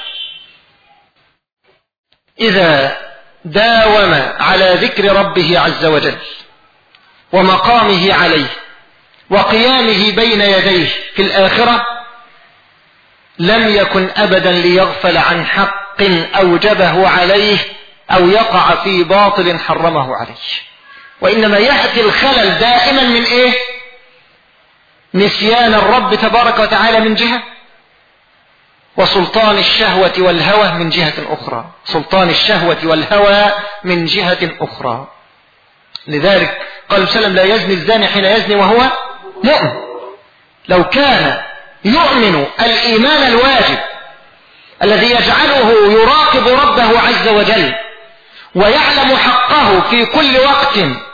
S1: إذا داوم على ذكر ربه عز وجل ومقامه عليه وقيامه بين يديه في الآخرة، لم يكن أبدا ليغفل عن حق أوجبه عليه أو يقع في باطل حرمه عليه، وإنما يأتي الخلل دائما من إيه؟ نسيان الرب تبارك وتعالى من جهة، وسلطان الشهوة والهوى من جهة أخرى، سلطان الشهوة والهوى من جهة أخرى. لذلك قال وسلم: لا يزني الزاني حين يزني وهو مؤمن. لو كان يؤمن الإيمان الواجب الذي يجعله يراقب ربه عز وجل ويعلم حقه في كل وقت،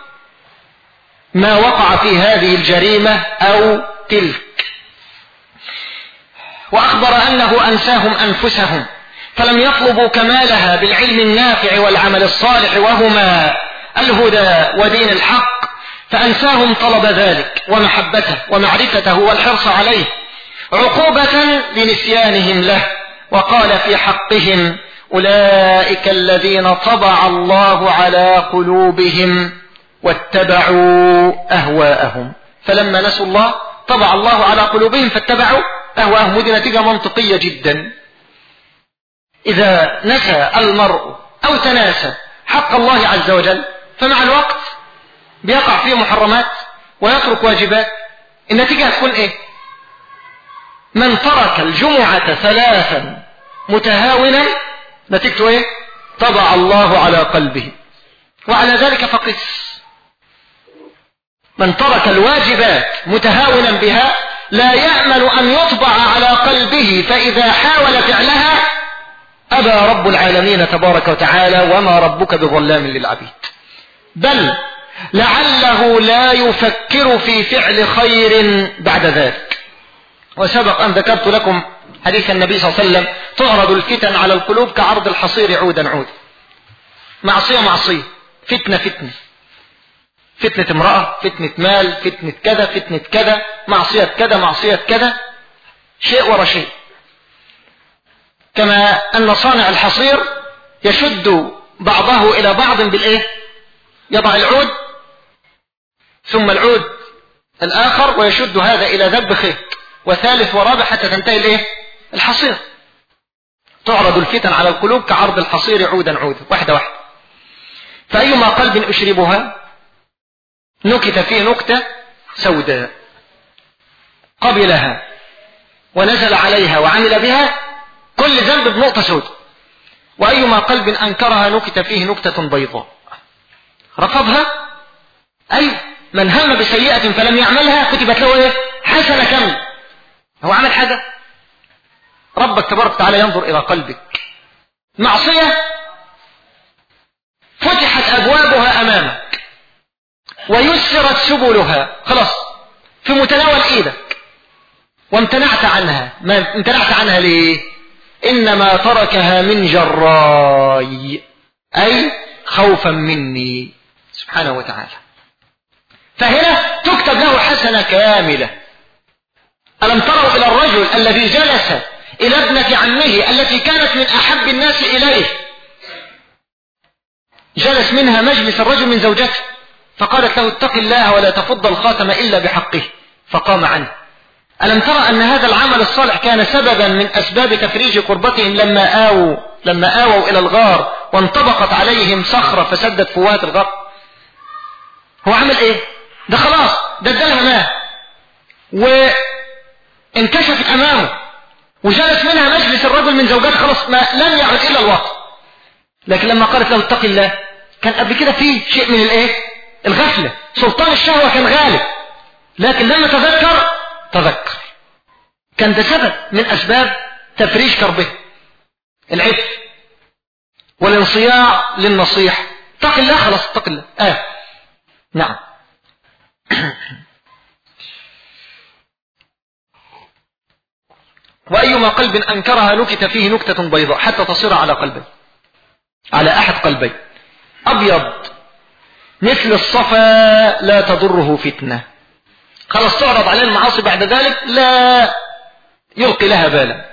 S1: ما وقع في هذه الجريمة أو تلك. وأخبر أنه أنساهم أنفسهم، فلم يطلبوا كمالها بالعلم النافع والعمل الصالح وهما الهدى ودين الحق، فأنساهم طلب ذلك ومحبته ومعرفته والحرص عليه عقوبة لنسيانهم له. وقال في حقهم: أولئك الذين طبع الله على قلوبهم واتبعوا أهواءهم. فلما نسوا الله طبع الله على قلوبهم فاتبعوا أهواءهم. ودي نتيجة منطقية جدا. إذا نسى المرء أو تناسى حق الله عز وجل، فمع الوقت بيقع فيه محرمات ويترك واجبات. النتيجة هتكون إيه؟ من ترك الجمعة 3 متهاونا، نتيجته إيه؟ طبع الله على قلبه. وعلى ذلك فقس: من ترك الواجبات متهاونا بها لا يأمل أن يطبع على قلبه، فإذا حاول فعلها أبى رب العالمين تبارك وتعالى، وما ربك بظلام للعبيد، بل لعله لا يفكر في فعل خير بعد ذلك. وسبق أن ذكرت لكم حديث النبي صلى الله عليه وسلم: تعرض الفتن على القلوب كعرض الحصير عودا عودا. معصية معصية، فتنة فتنة، فتنة امرأة، فتنة مال، فتنة كذا، فتنة كذا، معصية كذا، معصية كذا، شيء ورا شيء. كما أن صانع الحصير يشد بعضه إلى بعض بالإيه؟ يضع العود ثم العود الآخر ويشد هذا إلى ذب خيط وثالث ورابع حتى تنتهي الإيه؟ الحصير. تعرض الفتن على القلوب كعرض الحصير عودا عودا، واحدة واحدة. فأيما قلب أشربها نكت فيه نكتة سوداء، قبلها ونزل عليها وعمل بها، كل ذنب بنقطة سوداء. وأيما قلب أنكرها نكت فيه نكتة بيضاء، رفضها. أي من هم بسيئة فلم يعملها كتبت له إيه؟ حسنة كاملة. هو عمل حاجة؟ ربك تبارك وتعالى ينظر إلى قلبك. معصية فتحت أبوابها أمامك ويسرت سبلها، خلاص في متناول إيدك، وامتنعت عنها. ما امتنعت عنها ليه؟ إنما تركها من جراي، أي خوفا مني سبحانه وتعالى. فهنا تكتب له حسنة كاملة. ألم تروا إلى الرجل الذي جلس إلى ابنة عمه التي كانت من أحب الناس إليه، جلس منها مجلس الرجل من زوجته، فقالت له اتق الله ولا تفض الخاتم إلا بحقه، فقام عنه. ألم ترى أن هذا العمل الصالح كان سببا من أسباب تفريج كربتهم لما آووا إلى الغار وانطبقت عليهم صخرة فسدت فوهات الغار؟ هو عمل إيه؟ ده خلاص، ده ادالها ماء وانكشفت أمامه، وجلس منها مجلس الرجل من زوجته، خلاص ما لم يعد إلا الوقت. لكن لما قالت له اتق الله، كان قبل كده فيه شيء من الايه؟ الغفلة، سلطان الشهوة كان غالب، لكن لما تذكر كان ده سبب من أسباب تفريج كربه، العفة والانصياع للنصيحة. اتق الله، خلاص اتق الله. نعم. وأيما قلب أنكرها نكت فيه نكتة بيضاء حتى تصير على أحد قلبين أبيض مثل الصفا لا تضره فتنة. خلاص تعرض عليه المعاصي بعد ذلك لا يلقي لها بالا.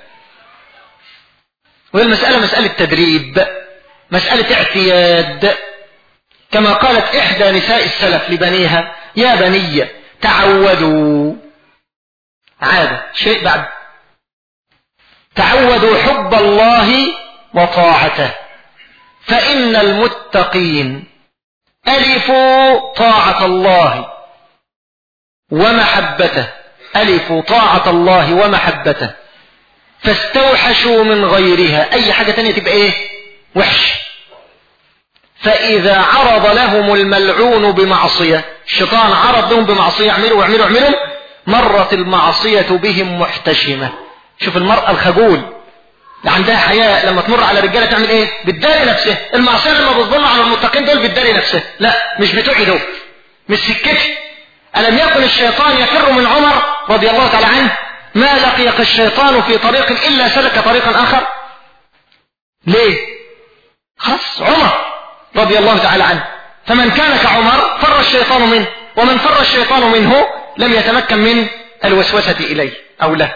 S1: وهي المسألة مسألة تدريب، مسألة اعتياد، كما قالت إحدى نساء السلف لبنيها يا بني تعودوا، عادة شيء بعد، تعودوا حب الله وطاعته، فإن المتقين ألفوا طاعة الله ومحبته، ألفوا طاعة الله ومحبته فاستوحشوا من غيرها. أي حاجة تانية تبقى إيه؟ وحش. فإذا عرض لهم الملعون بمعصية، الشيطان عرض لهم بمعصية، اعملوا مرت المعصية بهم محتشمة. شوف المرأة الخجول عندها حياء لما تمر على رجالة تعمل ايه؟ بتداري نفسها. المعصية لما بتظن على المتقين دول بتداري نفسها، لا مش بتوعي دول، مش سكتي. ألم يكن الشيطان يفر من عمر رضي الله تعالى عنه؟ ما لقيك الشيطان في طريق إلا سلك طريقا آخر. ليه؟ خلاص عمر رضي الله تعالى عنه، فمن كان كعمر فر الشيطان منه، ومن فر الشيطان منه لم يتمكن من الوسوسة إليه أو له.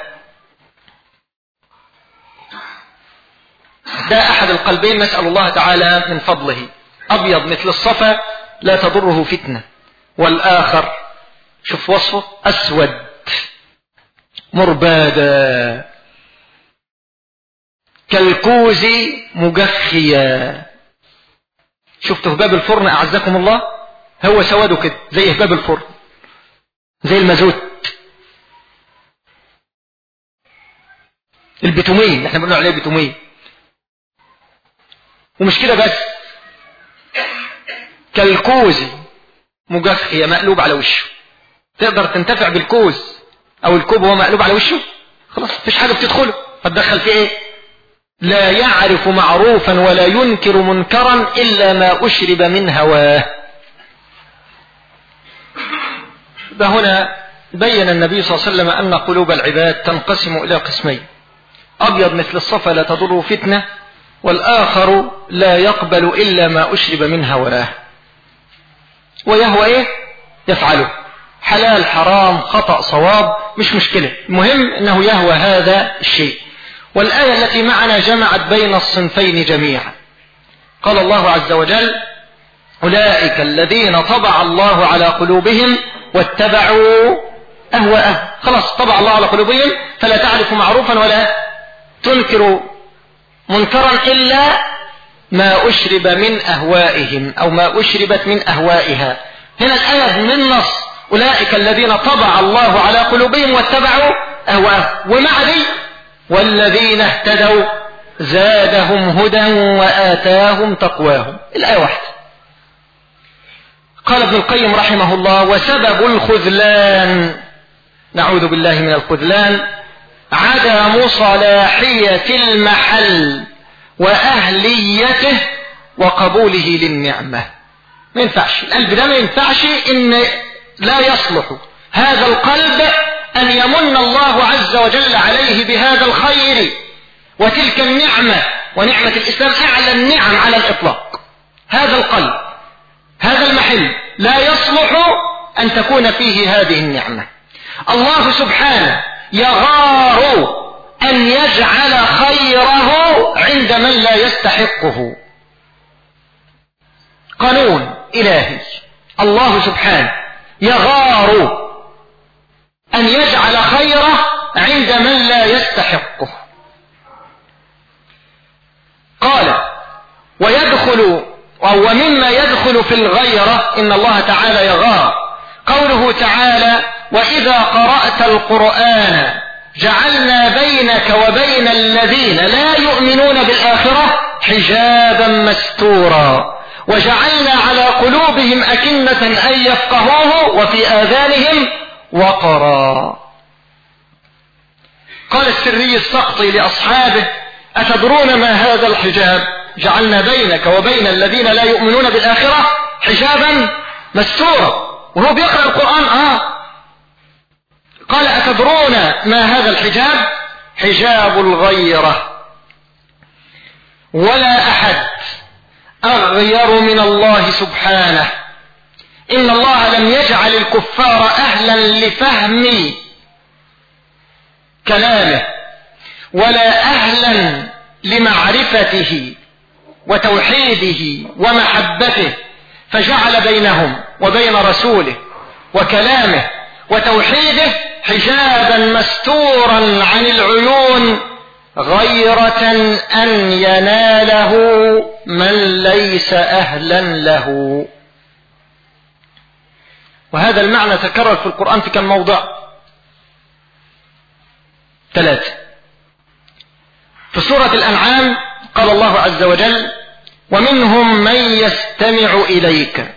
S1: ده أحد القلبين نسأل الله تعالى من فضله، أبيض مثل الصفا لا تضره فتنة. والآخر شوف وصفه أسود مربادا كالكوز مجخيا. شفتوا هباب الفرن أعزكم الله؟ هو سواده كده زي هباب الفرن، زي المازوت، البتومين احنا بنقول عليه بتومين. ومش كده بس، كالكوز مجخية مقلوب على وشه. تقدر تنتفع بالكوز او الكوب وهو مقلوب على وشه؟ خلاص مفيش حاجة بتدخله، هتدخل فيه ايه؟ لا يعرف معروفا ولا ينكر منكرا الا ما اشرب من هواه. ده هنا بين النبي صلى الله عليه وسلم ان قلوب العباد تنقسم الى قسمين، ابيض مثل الصفا لا تضر فتنة، والآخر لا يقبل إلا ما أشرب من هواه. ويهوى إيه؟ يفعله، حلال حرام خطأ صواب مش مشكلة، المهم أنه يهوى هذا الشيء. والآية التي معنا جمعت بين الصنفين جميعا. قال الله عز وجل أولئك الذين طبع الله على قلوبهم واتبعوا أهواءهم. خلاص طبع الله على قلوبهم فلا تعرف معروفا ولا تنكر منكرا إلا ما أشرب من أهوائهم أو ما أشربت من أهوائها. هنا الآية من نص أولئك الذين طبع الله على قلوبهم واتبعوا أهواءهم، ومع ذي والذين اهتدوا زادهم هدى وآتاهم تقواهم. الآية واحدة. قال ابن القيم رحمه الله وسبب الخذلان، نعوذ بالله من الخذلان، عدم صلاحية المحل وأهليته وقبوله للنعمة. ما ينفعش القلب ده، ما ينفعش إن لا يصلح هذا القلب أن يمن الله عز وجل عليه بهذا الخير وتلك النعمة، ونعمة الإسلام أعلى النعم على الإطلاق. هذا القلب، هذا المحل لا يصلح أن تكون فيه هذه النعمة. الله سبحانه يغار أن يجعل خيره عند من لا يستحقه. قانون إلهي. الله سبحانه يغار أن يجعل خيره عند من لا يستحقه. قال: ويدخل أو ومما يدخل في الغيرة إن الله تعالى يغار قوله تعالى: وإذا قرأت القرآن جعلنا بينك وبين الذين لا يؤمنون بالآخرة حجابا مستورا وجعلنا على قلوبهم أكنة أن يفقهوه وفي آذانهم وقرا. قال السري السقطي لأصحابه: أتدرون ما هذا الحجاب؟ جعلنا بينك وبين الذين لا يؤمنون بالآخرة حجابا مستورا. وهو بيقرأ القرآن قال: أتدرون ما هذا الحجاب؟ حجاب الغيرة. ولا أحد أغير من الله سبحانه. إن الله لم يجعل الكفار أهلا لفهم كلامه ولا أهلا لمعرفته وتوحيده ومحبته، فجعل بينهم وبين رسوله وكلامه وتوحيده حجابا مستورا عن العيون غيرة أن يناله من ليس أهلا له. وهذا المعنى تكرر في القرآن في كم موضع؟ 3. في سورة الأنعام قال الله عز وجل: ومنهم من يستمع إليك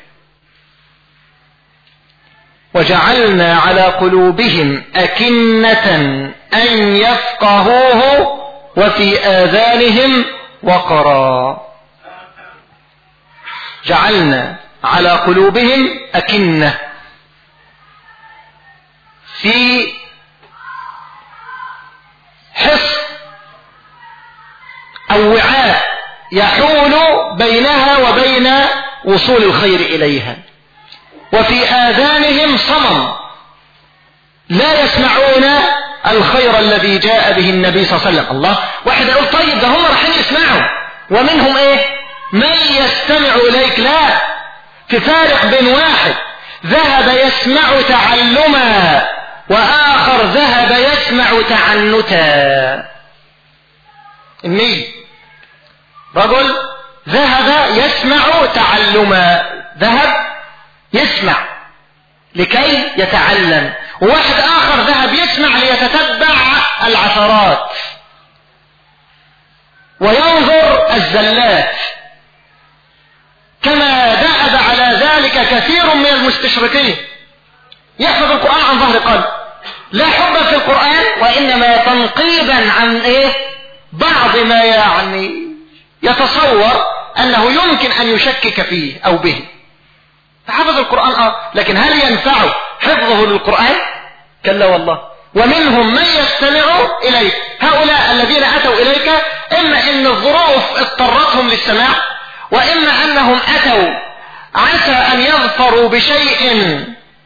S1: وجعلنا على قلوبهم أكنة أن يفقهوه وفي آذانهم وقرا. جعلنا على قلوبهم أكنة، في حصن أو وعاء يحول بينها وبين وصول الخير إليها. وفي آذانهم صمم لا يسمعون الخير الذي جاء به النبي صلى الله عليه وسلم. الله، واحد يقول طيب ده هم رايحين يسمعوا، ومنهم من يستمع إليك. لا، في فارق بين واحد ذهب يسمع تعلما وآخر ذهب يسمع تعنتا. رجل ذهب يسمع تعلما، ذهب يسمع لكي يتعلم، وواحد آخر ذهب يسمع ليتتبع العثرات وينظر الزلات، كما ذهب على ذلك كثير من المستشرقين. يحفظ القرآن عن ظهر قلب، لا حبا في القرآن وإنما تنقيبا عن بعض ما يتصور أنه يمكن أن يشكك فيه أو به. فحفظ القرآن لكن هل ينفع حفظه للقرآن؟ كلا والله. ومنهم من يستمع إليك. هؤلاء الذين أتوا إليك إما أن الظروف اضطرتهم للسماع، وإما أنهم أتوا عسى أن يظفروا بشيء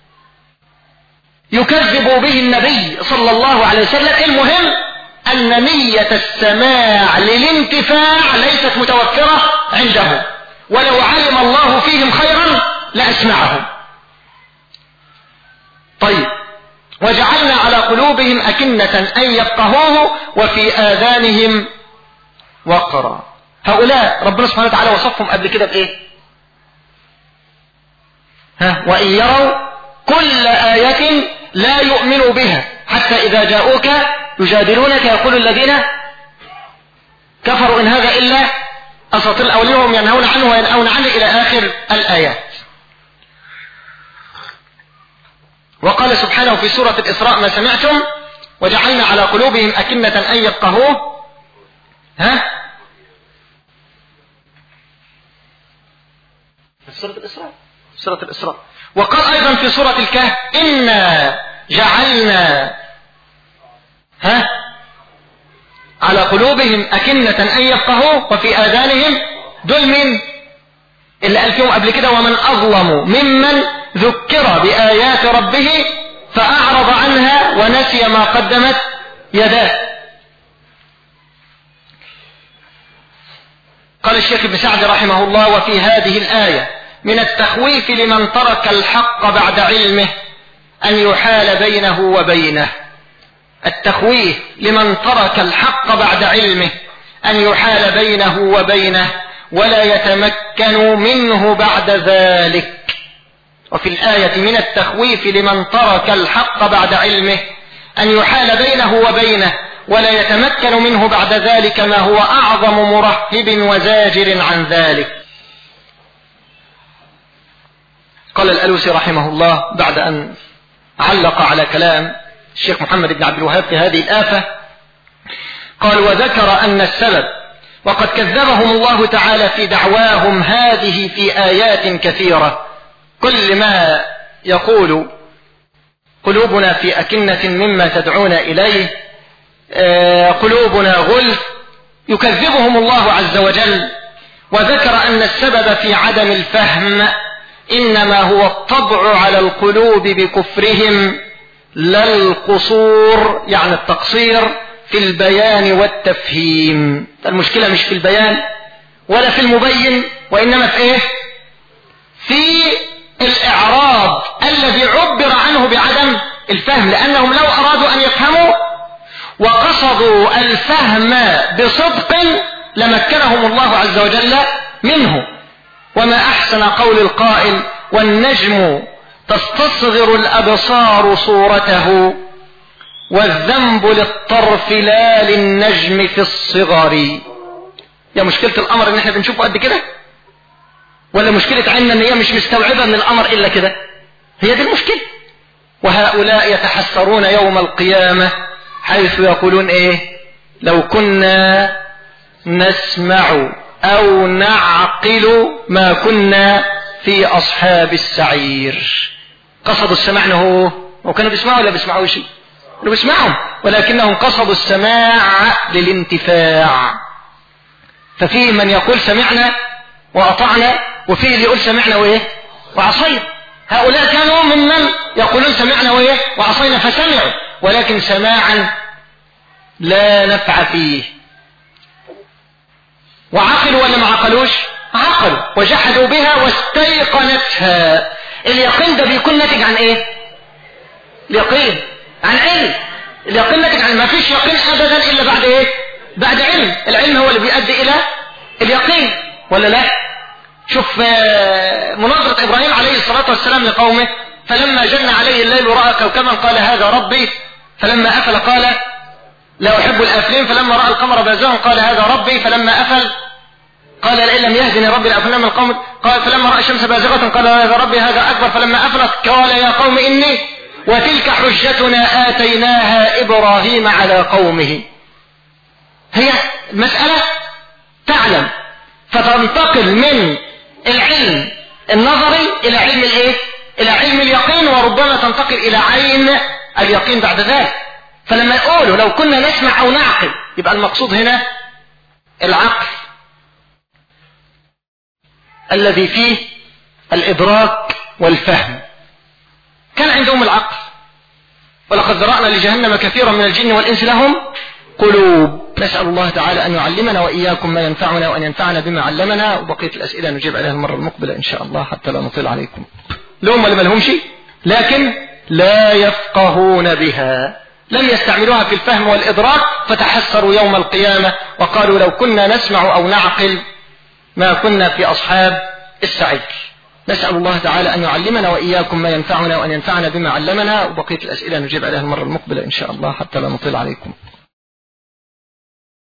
S1: يكذب به النبي صلى الله عليه وسلم. المهم أن نية السماع للانتفاع ليست متوفرة عندهم، ولو علم الله فيهم خيرا لأسمعهم. طيب، وجعلنا على قلوبهم أكنة أن يفقهوه وفي آذانهم وقرا. هؤلاء ربنا سبحانه وتعالى وصفهم قبل كده بإيه؟ وإن يروا كل آية لا يؤمنوا بها حتى إذا جاءوك يجادلونك يقول الذين كفروا إن هذا إلا أساطير الأولين وهم ينهون عنه وينأون عنه إلى آخر الآيات. وقال سبحانه في سورة الإسراء: ما سمعتم وجعلنا على قلوبهم أكنة أن يفقهوه سورة الإسراء. وقال أيضا في سورة الكهف إنا جعلنا على قلوبهم أكنة أن يفقهوا وفي آذانهم. دول من اللي قال فيهم قبل كده ومن أظلم ممن ذكر بآيات ربه فأعرض عنها ونسي ما قدمت يداه. قال الشيخ ابن سعد رحمه الله وفي هذه الآية من التخويف لمن ترك الحق بعد علمه أن يحال بينه وبينه. التخويف لمن ترك الحق بعد علمه أن يحال بينه وبينه ولا يتمكن منه بعد ذلك. وفي الآية من التخويف لمن ترك الحق بعد علمه أن يحال بينه وبينه ولا يتمكن منه بعد ذلك ما هو أعظم مرهب وزاجر عن ذلك. قال الألوسي رحمه الله بعد أن علق على كلام الشيخ محمد بن عبد الوهاب في هذه الآفة، قال وذكر أن السبب وقد كذبهم الله تعالى في دعواهم هذه في آيات كثيرة. كل ما يقول قلوبنا في أكنة مما تدعون إليه، قلوبنا غلف، يكذبهم الله عز وجل. وذكر أن السبب في عدم الفهم إنما هو الطبع على القلوب بكفرهم لا القصور، يعني التقصير في البيان والتفهيم. المشكلة مش في البيان ولا في المبين، وإنما في إيه؟ في الإعراض الذي عبر عنه بعدم الفهم، لأنهم لو أرادوا أن يفهموا وقصدوا الفهم بصدق لمكنهم الله عز وجل منه. وما أحسن قول القائل والنجم تستصغر الأبصار صورته والذنب للطرف لا للنجم في الصغر. يا مشكلة الأمر إن احنا بنشوفه قد كده، ولا مشكلة عيننا إن هي مش مستوعبة من الأمر إلا كده؟ هي دي المشكلة. وهؤلاء يتحسرون يوم القيامة حيث يقولون إيه؟ لو كنا نسمع أو نعقل ما كنا في أصحاب السعير. قصدوا السماع هو وكانوا بيسمعوا ولا بيسمعوش؟ كانوا بيسمعوا، ولكنهم قصدوا السماع للانتفاع. ففيه من يقول سمعنا وأطعنا، وفيه اللي يقول سمعنا وإيه وعصينا. هؤلاء كانوا ممن يقولون سمعنا وإيه وعصينا فسمعوا، ولكن سماعا لا نفع فيه. وعقلوا ولا ما عقلوش؟ عقلوا وجحدوا بها واستيقنتها. اليقين ده بيكون ناتج عن ايه؟ اليقين عن علم. اليقين ناتج عن، ما فيش يقين ابدا الا بعد ايه؟ بعد علم. العلم هو اللي بيؤدي الى اليقين ولا لا؟ شوف مناظرة ابراهيم عليه الصلاة والسلام لقومه، فلما جن عليه الليل رأى كوكبا قال هذا ربي، فلما افل قال لا احب الافلين، فلما رأى القمر بازغا قال هذا ربي، فلما افل قال لئن لم يهدني ربي لأكونن من القوم، قال فلما رأى الشمس بازغة قال هذا ربي هذا أكبر، فلما أفلت قال يا قوم إني وتلك حجتنا آتيناها إبراهيم على قومه. هي مسألة تعلم، فتنتقل من العلم النظري إلى علم الإيه؟ إلى علم اليقين، وربما تنتقل إلى عين اليقين بعد ذلك. فلما يقولوا لو كنا نسمع أو نعقل، يبقى المقصود هنا العقل الذي فيه الإدراك والفهم. كان عندهم العقل، ولقد ذرأنا لجهنم كثيرا من الجن والإنس لهم قلوب. نسأل الله تعالى أن يعلمنا وإياكم ما ينفعنا وأن ينفعنا بما علمنا. وبقية الأسئلة نجيب عليها المرة المقبلة إن شاء الله حتى لا نطيل عليكم. لهم ولا ما لهمش، لكن لا يفقهون بها، لم يستعملوها في الفهم والإدراك، فتحسروا يوم القيامة وقالوا لو كنا نسمع أو نعقل ما كنا في أصحاب السعير. نسأل الله تعالى أن يعلمنا وإياكم ما ينفعنا وأن ينفعنا بما علمنا. وبقية الأسئلة نجيب عليها المرة المقبلة إن شاء الله حتى لا نطيل عليكم.